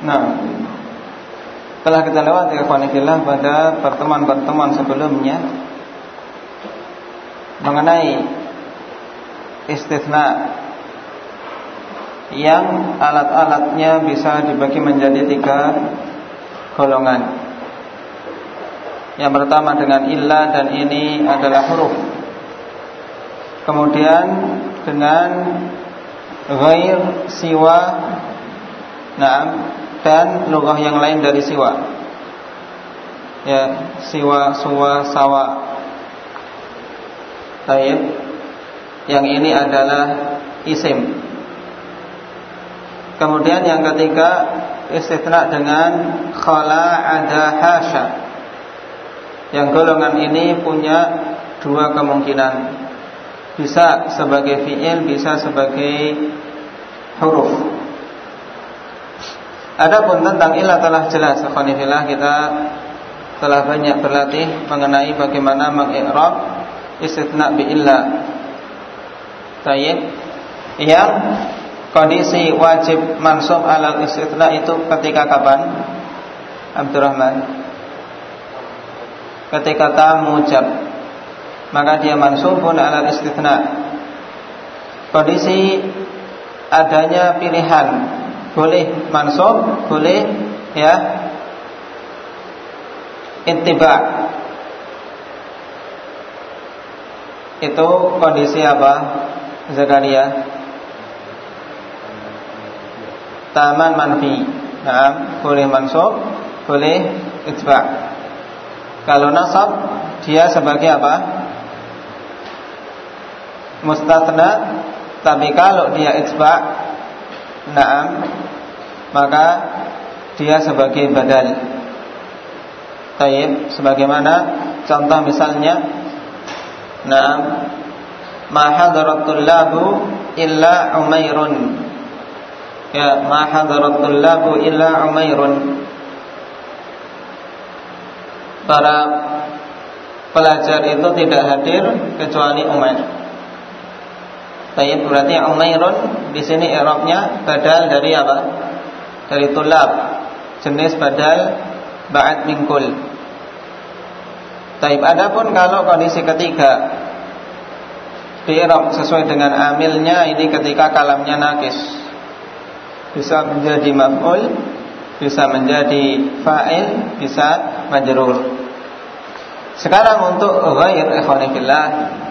Nah, telah kita lewati ikhwanillah pada pertemuan-pertemuan sebelumnya mengenai istitsna yang alat-alatnya bisa dibagi menjadi 3 golongan. Yang pertama dengan illa, dan ini adalah huruf. Kemudian dengan ghair, siwa, dan lughah yang lain dari siwa. Ya, siwa, suwa, sawa. Baik. Yang ini adalah isim. Kemudian yang ketiga istitsna dengan khala, ada, hasya. Yang golongan ini punya 2 kemungkinan. Bisa sebagai fi'il, bisa sebagai huruf. Adapun tentang illah telah jelas, ikhwanillah, kita telah banyak berlatih mengenai bagaimana mengi'rab istitsna bi illah. Baik. Yang kondisi wajib mansub alal istitsna itu ketika kapan? Abdurrahman. Ketika ta mujab, maka dia mansubun alal istitsna. Kondisi adanya pilihan, boleh mansub, boleh ya ittiba. Itu kondisi apa, Zakaria? Taman manfi. Nah, boleh mansub, boleh ittiba. Kalau nasab, dia sebagai apa? Mustatsna. Tapi kalau dia itba', na'am, maka dia sebagai badal. Tayyib, sebagaimana contoh misalnya, na'am, ma hadaratul labu illa Umairun. Ya, ma hadaratul labu illa Umairun. Para pelajar itu tidak hadir kecuali Umair. Baik, berarti Umairun di sini i'rabnya badal dari apa? Dari tulab, jenis badal ba'd min kul. Baik, adapun kalau kondisi ketiga di-i'rab sesuai dengan amilnya, ini ketika kalamnya nakis. Bisa menjadi maf'ul, bisa menjadi fa'il, bisa majrur. Sekarang untuk ghair, ikhwanillah,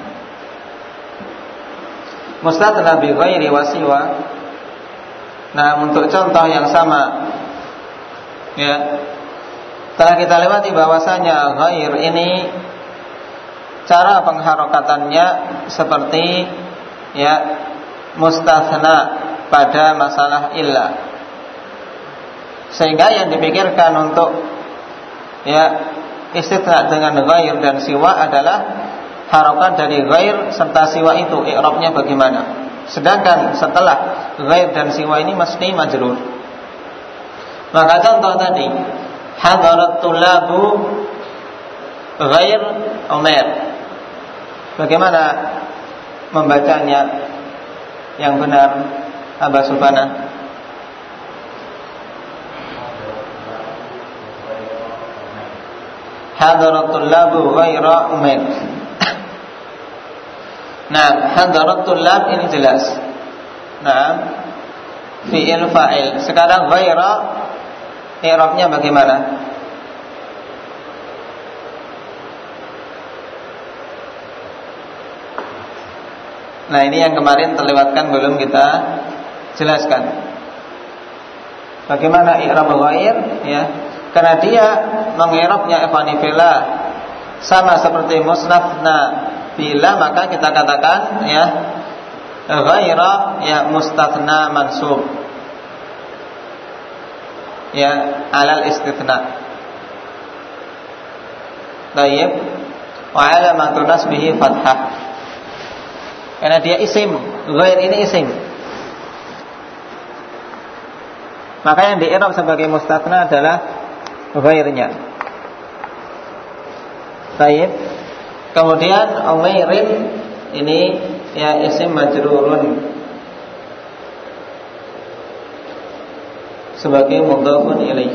mustatsna bi ghairi wa siwa. Nah, untuk contoh yang sama, ya, telah kita lewati bahwasanya ghair ini cara pengharokatannya seperti ya mustatsna pada masalah illah. Sehingga yang dipikirkan untuk ya istitsna dengan ghair dan siwa adalah harokat dari ghair serta siwa itu i'rabnya bagaimana. Sedangkan setelah ghair dan siwa ini mesti majrur. Maka contoh tadi, hadarat tulabu ghair Umair. Bagaimana membacanya yang benar, Aba Subhana? Hadaratul labu ghaira Umair. Nah, hadaratul lab ini jelas. Nah, fi'il fa'il. Sekarang ghaira i'rabnya bagaimana? Nah, ini yang kemarin terlewatkan, belum kita jelaskan. Bagaimana i'rab ghair, ya? Karena dia mengirabnya ikhwanifillah sama seperti musnatsna bila, maka kita katakan ya ghaira ya mustatsna mansub ya alal istitsna. Baik, wa alamatu nasbihi fathah. Karena dia isim, ghair ini isim, maka yang di'irab sebagai mustatsna adalah ghairnya. Baik. Kemudian Umairin ini ya isim majrurun. sebagai mudhafun ilaih.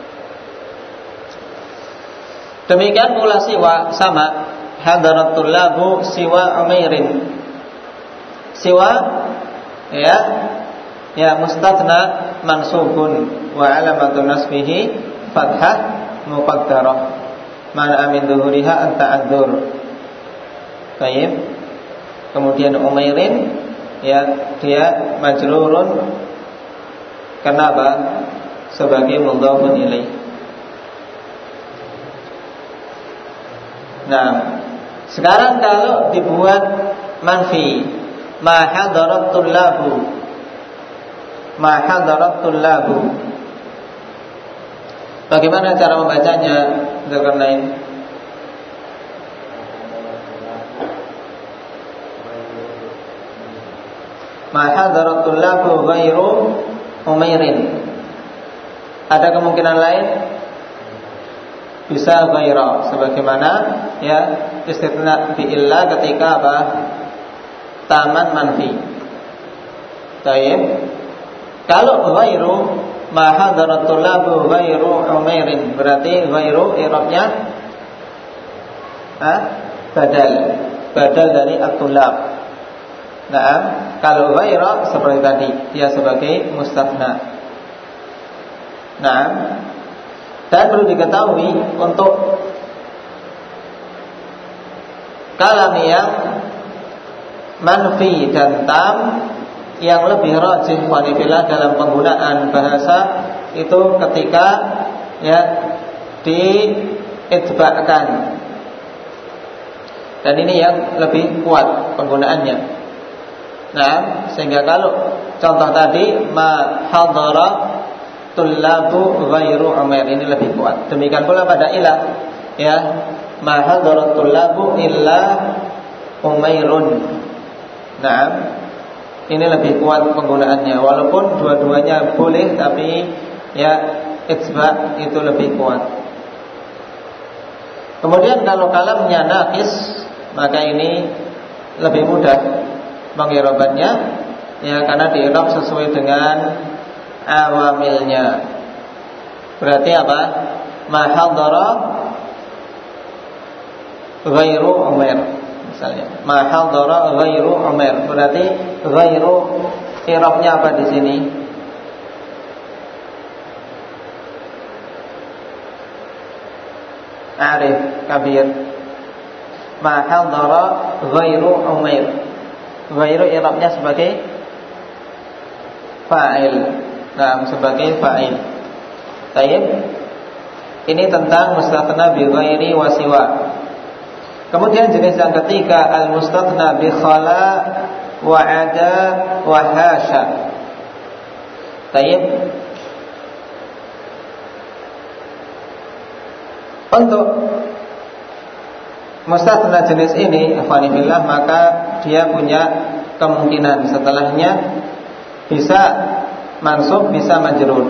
Demikian pula siwa sama, hadaratul labu siwa Umairin. Siwa ya mustathna mansubun wa alamatun nasbihi fathah muqaddarah mana min dhuhuriha at-ta'adzur. Baik. Kemudian Umairin ya dia majrurun kenapa? Sebagai mudhafun ilaih. Nah, sekarang kalau dibuat manfi, ma hadaratul labu, ma hadaratul labu, bagaimana cara membacanya? Dzulkarnain. Ma hadaratul labu ghairu Umairin. Ada kemungkinan lain? Bisa ghaira, sebagaimana ya istitsna bi illa ketika apa? Taman manfi. Baik. Kalau ghairu ma hadaratul labu ghairu Umairin, berarti ghairu i'rabnya badal dari at-tullab. Nah, kalau ghaira seperti tadi, dia sebagai mustathna. Nah, dan perlu diketahui untuk kalam yang manfi dan tam yang lebih rajih wanifillah dalam penggunaan bahasa itu ketika ya diitba'kan. Dan ini yang lebih kuat penggunaannya. Nah, sehingga kalau contoh tadi ma hadara tullabu ghairu Umair, ini lebih kuat. Demikian pula pada ilah ya ma hadara tullabu illa Umairun. Nah, ini lebih kuat penggunaannya. Walaupun dua-duanya boleh, tapi ya itsba itu lebih kuat. Kemudian kalau kalamnya naqis, maka ini lebih mudah mengirabannya ya karena diirab sesuai dengan awamilnya. Berarti apa? Ma hadara ghairu Umair misalnya. Ma hadara ghairu Umair, berarti ghairu irabnya apa di sini? Arif kabir. Ma hadara ghairu Umair, ghairu i'rabnya sebagai fa'il. Nah, sebagai fa'il. Baik. Ini tentang mustathna bi ghairi wa siwa. Kemudian jenis yang ketiga al-mustathna bi khala wa ada wa hasya. Baik. Untuk mustathna jenis ini, ikhwani fillah, maka dia punya kemungkinan setelahnya bisa mansub, bisa majrur.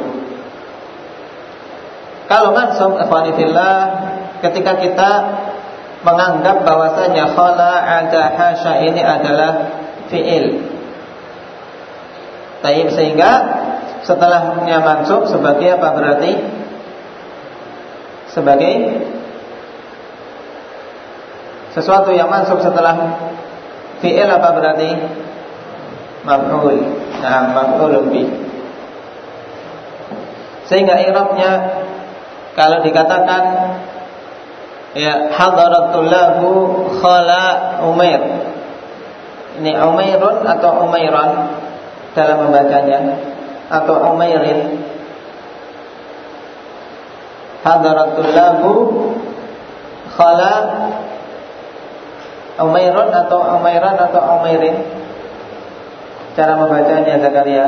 Kalau mansub, ikhwani fillah, ketika kita menganggap bahwasanya khala, ada, hasya ini adalah fi'il. Baik, sehingga setelahnya mansub sebagai apa berarti? Sebagai sesuatu yang mansub setelah fi'il apa berarti? Maf'ul. Nah, maf'ul bih. Sehingga i'rabnya kalau dikatakan ya hadaratul lahu khala Umair, ini Umairun atau Umairan dalam membacanya, atau Umairin? Hadaratul lahu khala Umairun atau Umairan atau Umairin? Cara membacanya Zakaria.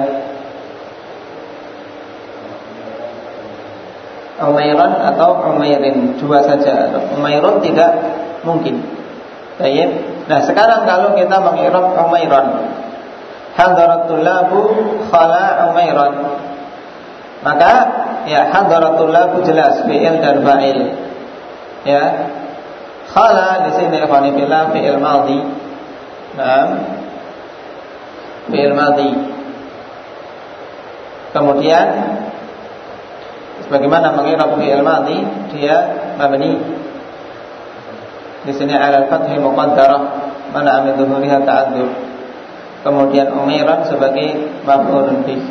Umairan atau Umairin, dua saja. Umairun tidak mungkin. Baik. Nah, sekarang kalau kita mengi'rab Umairan, hadaratul lahu khala Umairan, maka ya hadaratul lahu jelas fi'il dan fa'il. Ya. Khala di sini ikhwani fillah fi'il madhi. Naam. Fi'il madhi. Kemudian Sebagaimana mengirab fi'il madhi, dia mabni. Di sini ala al-fathi muqaddarah, mana min dhuhuriha ta'adzur. Kemudian umiran sebagai maf'ulun bih.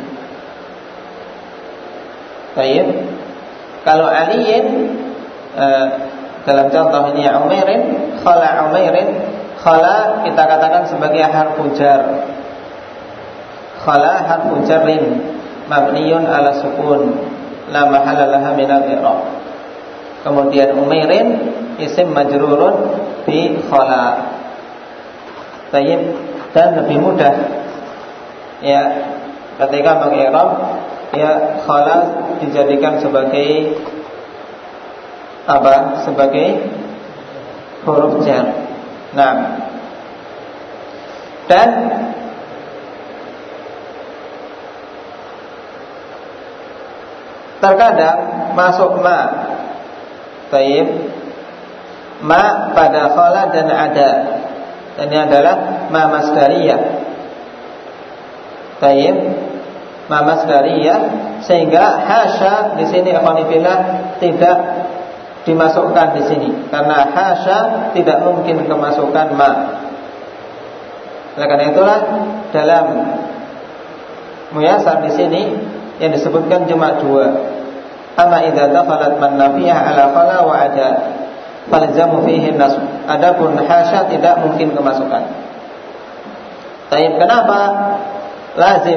Baik. Kalau aliyin dalam contoh ini umairin, khala umairin, khala kita katakan sebagai harfu jar. Khala harfu jarrin mabniyun ala sukun la mahalla laha min al-i'rab. Kemudian umairin isim majrurun bi khala. Baik, dan lebih mudah ya ketika meng'irab ya khala dijadikan sebagai apa? Sebagai huruf jar. Nah, dan terkadang masuk ma. Baik, ma pada khala dan ada. Dan ini adalah ma masdariyah. Baik, ma masdariyah, sehingga hasya di sini ikhwanifillah tidak dimasukkan di sini karena hasya tidak mungkin kemasukan ma. Oleh karena itulah dalam muyasar di sini yang disebutkan cuma dua. Amma idza dakhalat man nafiyah ala khala wa ada falzamu fihi nasb. Adapun hasya tidak mungkin kemasukan. Tapi kenapa lazim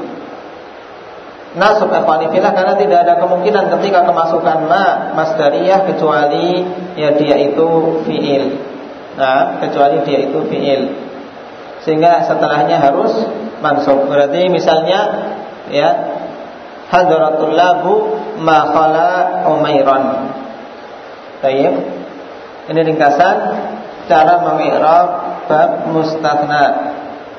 nasab ikhwanifillah? Karena tidak ada kemungkinan ketika kemasukan ma masdariyah kecuali ya dia itu fi'il. Nah, kecuali dia itu fi'il. Sehingga setelahnya harus mansub. Berarti misalnya ya hadratul labu ma khala umairan. Baik. Ini ringkasan cara mengi'rab bab mustathna.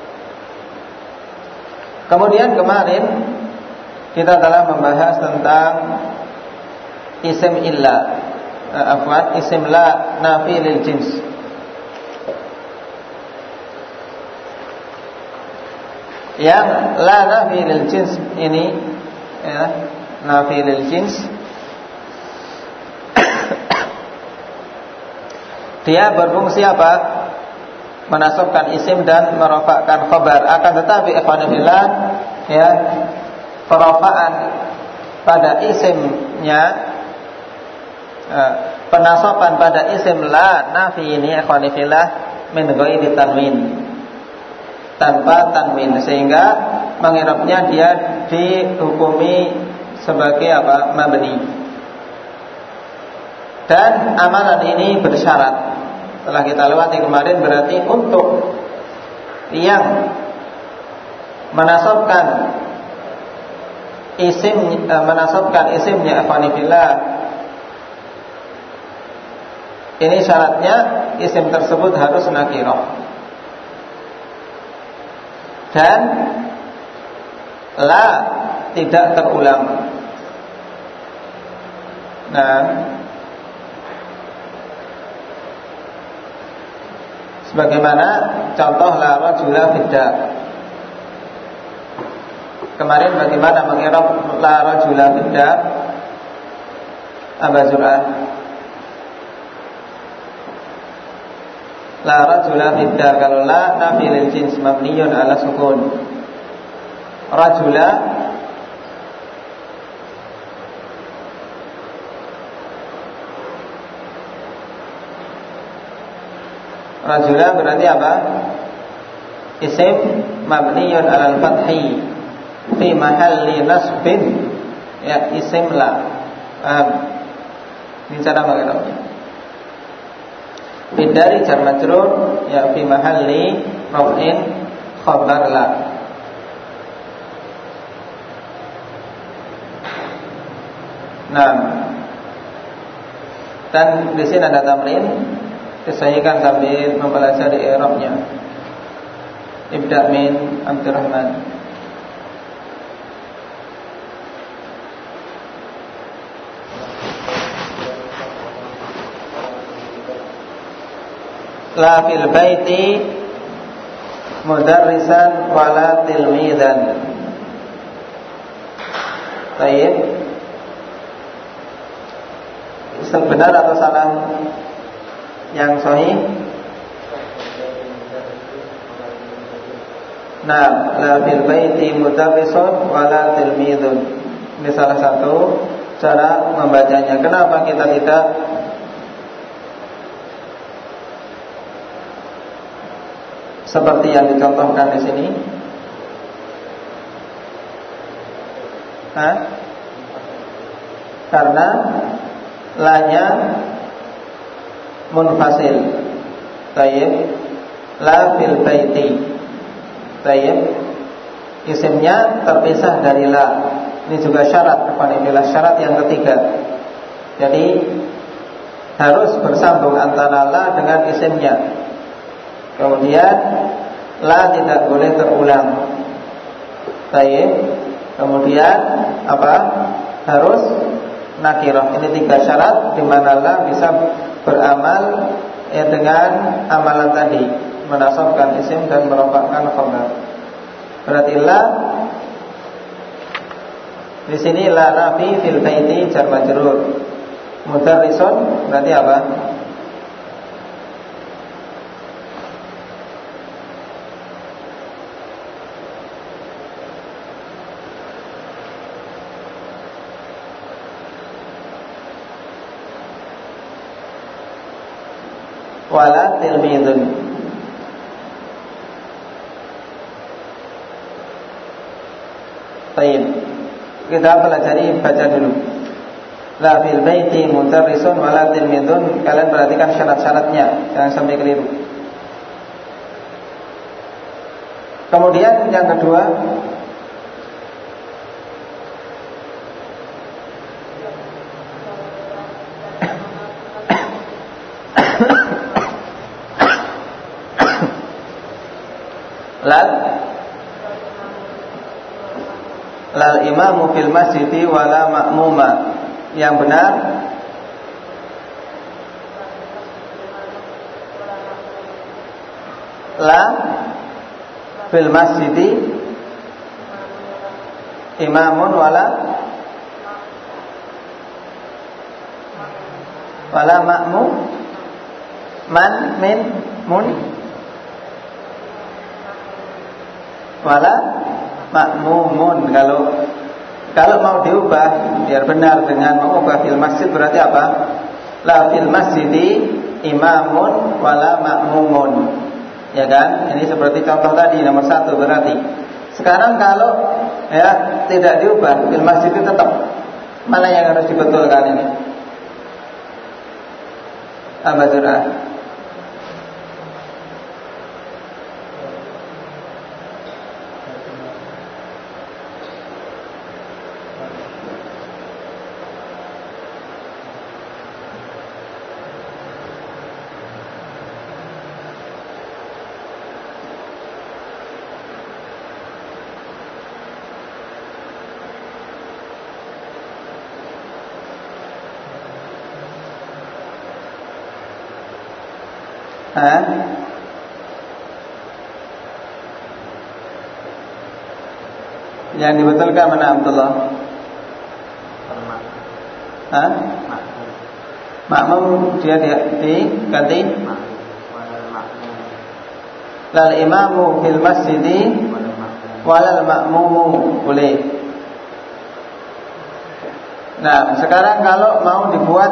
Kemudian kemarin kita telah membahas tentang isim illa, isim la nafi lil jins. Yang la nafi lil jins ini ya, nafi lil jins dia berfungsi apa? Menasabkan isim dan merafa'kan khabar. Akan tetapi ikhwanillah ya, perafa'an pada isimnya, penasaban pada isim la nafi ini ikhwanillah min ghairi tanwin, tanpa tanwin, sehingga mengirabnya dia dihukumi sebagai apa? Mabni. Dan amalan ini bersyarat. Setelah kita lewati kemarin, berarti untuk yang menasabkan isimnya ikhwanifillah, ini syaratnya isim tersebut harus nakirah dan la tidak terulang. Nah, sebagaimana contoh la rajula fid-dar. Kemarin bagaimana mengirab la rajula fid-dar? Aba Zur'ah. La rajula fid-dar, kalau la nafi lil jins mabniyun ala sukun. Rajula Rajula berarti apa? Isim mabniyun alal fathi fi mahalli nasbin, ya isim la. Ini cara mengirabnya. Bidari jar majrur ya fi mahalli raf'in khabar la. Nah, dan di sini ada tamrin. Disahihkan sambil mempelajari i'rabnya. Ibda' min Abdurrahman. La fil baiti mudarrisan wala tilmidan. Baik. benar atau salah? Yang sahih? Nah, la fil baiti mudarrisun wala tilmidun. Ini salah satu cara membacanya. Kenapa kita tidak seperti yang dicontohkan di sini? Karena lanya munfasil. Tayyib, la fil baiti. Tayyib, isimnya terpisah dari la. Ini juga syarat, syarat yang ketiga. Jadi harus bersambung antara la dengan isimnya. Kemudian la tidak boleh terulang. Tayyib. Kemudian apa? Harus nakirah. Ini 3 syarat di mana la bisa beramal dengan amalan tadi, menasabkan isim dan merofakkan khabar. Berarti la di sini la nafi fil baiti jar majrur. Mudarrisun berarti apa? Wala tilmidun. Baik, kita pelajari, baca dulu. La fil baiti mudarrisun wala tilmidun. Kalian perhatikan syarat-syaratnya, jangan sampai keliru. Kemudian yang kedua, lal imamu fil masjidi wala ma'muma. Yang benar la fil masjidi imamun wala ma'mum. Man min mun wala ma'mumun. Kalau mau diubah biar benar dengan mengubah fil masjid berarti apa? La fil masjidi imamun wala ma'mumun. Ya kan? Ini seperti contoh tadi nomor 1 berarti. Sekarang kalau ya tidak diubah fil masjid itu tetap, mana yang harus dibetulkan ini? Abadurah. Yang dibetulkan mana Abdullah? Makmum dia diganti lal imamu fil masjidi walal ma'mumu. Boleh. Nah, sekarang kalau mau dibuat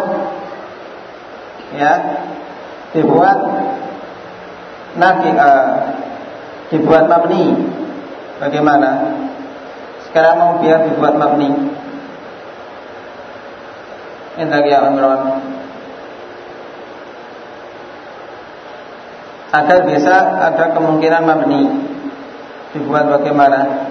dibuat mabni, bagaimana? Sekarang mau biar dibuat mabni. Entah ya Imran. Agar bisa ada kemungkinan mabni, dibuat bagaimana?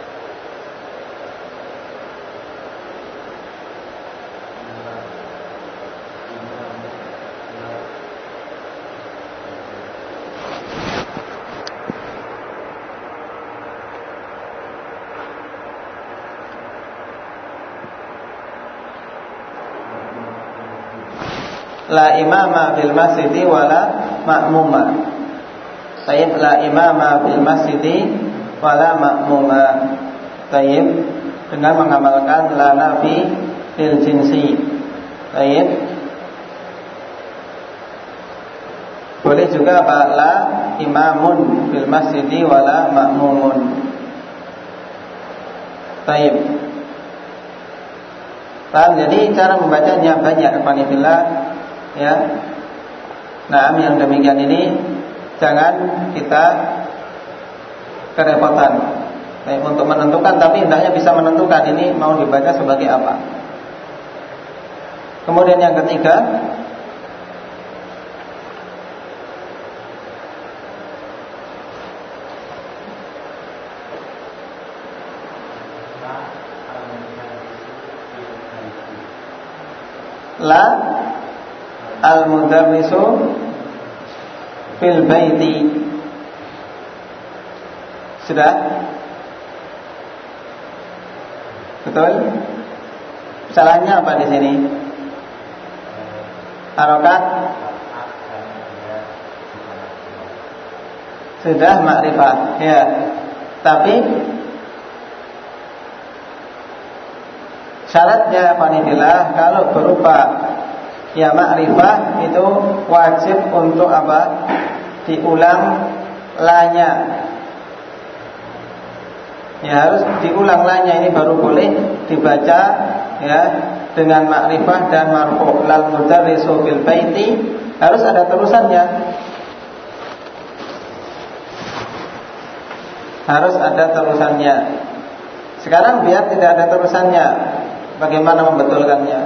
La imama fil masjidi wala ma'muma. Tayyib, la imama fil masjidi wala ma'muma. Tayyib, dengan mengamalkan la nafi fil jinsi. Tayyib, Boleh juga apa? La imamun fil masjidi wala ma'mumun. Baik. Paham? Jadi cara membacanya banyak ikhwanillah ya. Nah, yang demikian ini jangan kita kerepotan untuk menentukan, tapi hendaknya bisa menentukan ini mau dibaca sebagai apa. Kemudian yang ketiga, la al-mudarrisu fil baiti. Sudah? Betul? Salahnya apa di sini? Harokat sudah makrifat, ya. Tapi syaratnya fanidillah kalau berupa ya makrifah itu wajib untuk apa? Diulang lanya. Ya harus diulang lanya, ini baru boleh dibaca ya dengan makrifah dan marfu'. Lal mudarrisu fil baiti harus ada terusannya. Harus ada terusannya. Sekarang biar tidak ada terusannya, bagaimana membetulkannya?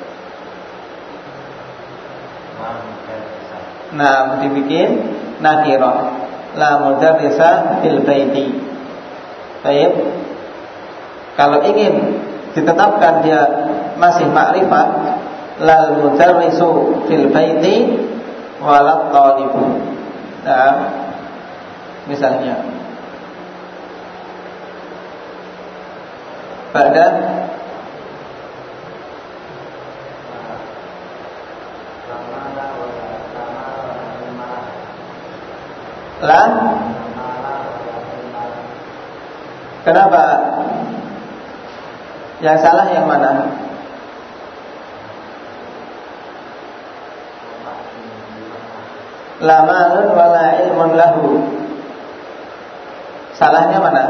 Nah, dibikin nakirah. La mudarrisa fil baiti. Baik. Kalau ingin ditetapkan dia masih makrifat, lal mudarrisu fil baiti walat talibu. Nah, misalnya pada la. Kenapa? Yang salah yang mana? La malun wala ilmun lahu. Salahnya mana?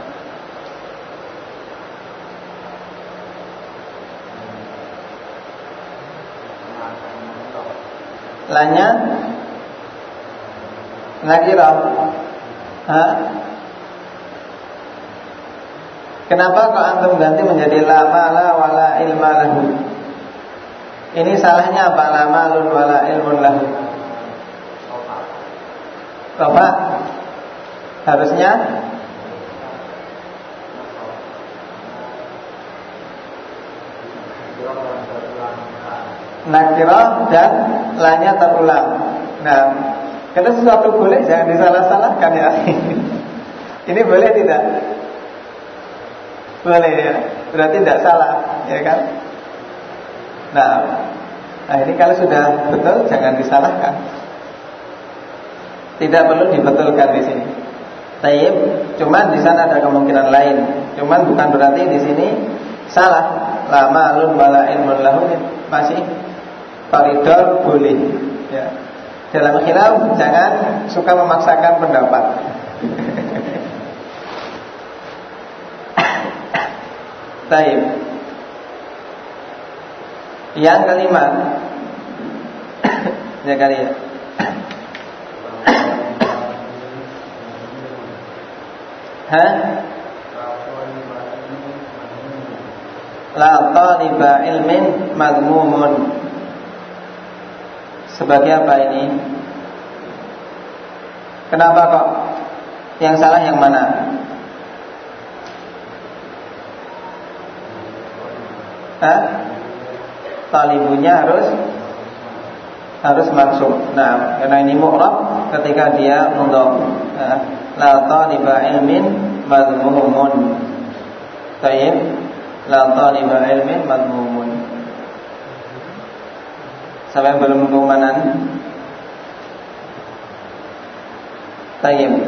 Lanya nakirah. Hah? Kenapa kok antum ganti menjadi la mala wala ilma lahu? Ini salahnya apa? La malun wala ilmun lahu. Bapak harusnya nakirah dan lanya terulang. Nah, kalau sesuatu boleh jangan disalah-salahkan ya. Ini boleh tidak? Boleh ya, berarti tidak salah, ya kan? Nah ini kalau sudah betul jangan disalahkan. Tidak perlu dibetulkan di sini. Taib, cuman di sana ada kemungkinan lain. Cuman bukan berarti di sini salah. La malun wala ilmun lahu masih faridol boleh. Ya. Dalam khilaf jangan suka memaksakan pendapat. Taib. Yang kelima, ya kali ya. Hah? La taliba ilmin madmumun. Sebagai apa ini? Kenapa kok? Yang salah yang mana? Talibunya harus masuk. Nah, karena ini mu'rab ketika dia mudhaf. La taliba ilmin madmumun. Baik. La taliba ilmin madmumun. Sampai belum keumanan. Baik.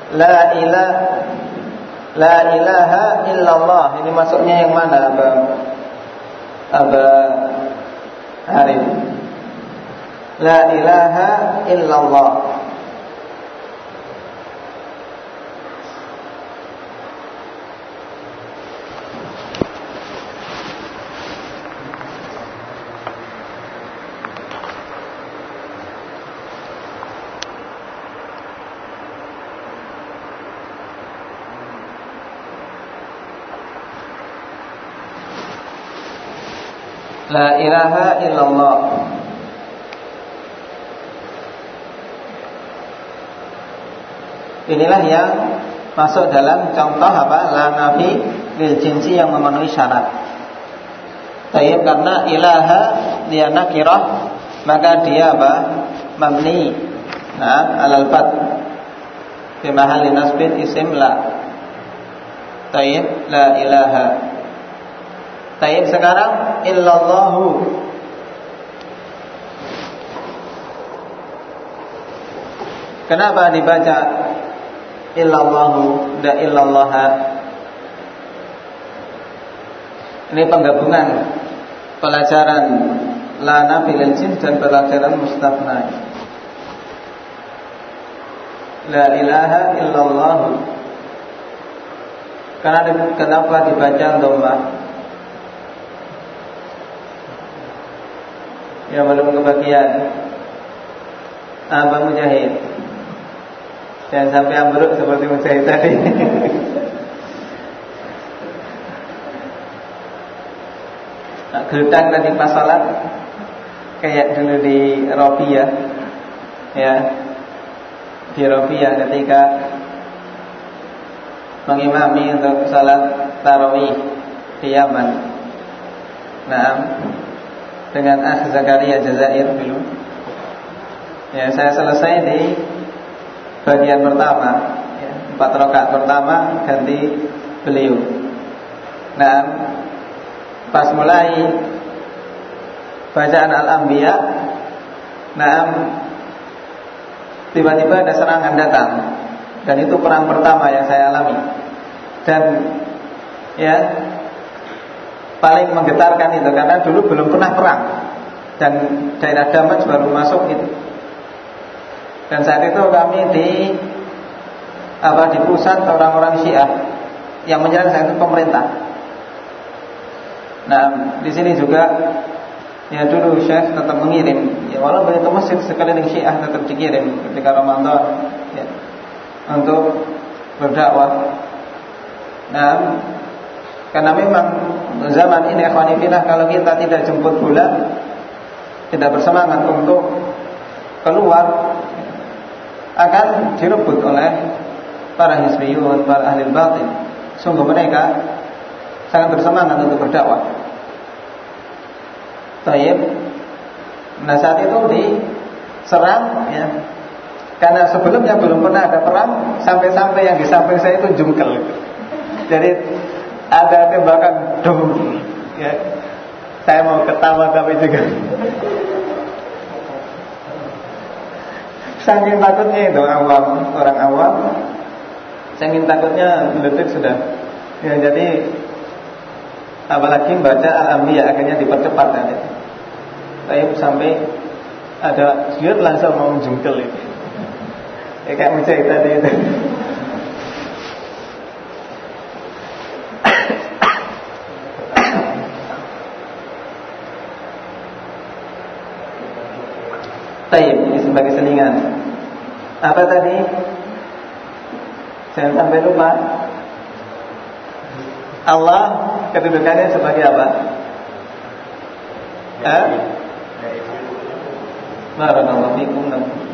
La ilaha illallah. Ini maksudnya yang mana, Aba Arif? La ilaha illallah. La ilaha illallah. Inilah yang masuk dalam contoh apa? La nafi lil jinsi yang memenuhi syarat. Tayyib, karena ilaha dia nakirah, maka dia apa? Mabni. Nah, alal fath fi mahalli nasbin isim la. Tayyib, la ilaha. Tayyib, sekarang illallahu. Kenapa dibaca illallahu, tidak illallaha? Ini penggabungan pelajaran la nafi lil jins dan pelajaran mustafna. La ilaha illallahu. Kenapa dibaca dhammah? Ya, belum kebagian. Abang Mujahid, jangan sampai ambruk seperti Mujahid tadi. Gelutan tadi pas salat, kayak dulu di Robiah, ya, di Robiah ketika mengimami untuk salat tarawih di Yaman. Nah, dengan Akh Zakaria Jazair dulu. Ya, saya selesai di bagian pertama, ya, 4 rakaat pertama ganti beliau. Nah, pas mulai bacaan Al-Anbiya, nah, tiba-tiba ada serangan datang, dan itu perang pertama yang saya alami. Dan ya, paling menggetarkan itu karena dulu belum pernah perang dan daerah Damaj baru masuk itu. Dan saat itu kami di pusat orang-orang Syiah yang menyerang saat itu pemerintah. Nah, di sini juga ya dulu Syekh tetap mengirim, ya walaupun itu masjid sekeliling Syiah tetap dikirim ketika Ramadan, ya, untuk berdakwah. Nah, karena memang zaman ini ikhwanifillah, kalau kita tidak jemput bola, tidak bersemangat untuk keluar, akan direbut oleh para hizbiyun, para ahli batin. Sungguh mereka sangat bersemangat untuk berdakwah. Tayyib. Nah, saat itu diserang, ya, karena sebelumnya belum pernah ada perang, sampai-sampai yang di samping saya itu jungkel. Jadi ada tembakan dum, ya. Saya mau ketawa tapi juga saking takutnya itu orang awam, saking takutnya meletus sudah. Ya, jadi apalagi baca Al-Anbiya akhirnya dipercepat kan. Saya sampai ada sujud langsung mau jungkel itu. Ya, kayak Mujahid tadi itu. Taib, ini sebagai selingan. Apa tadi? Jangan sampai lupa. Allah kedudukannya sebagai apa? Barakallahu fikum.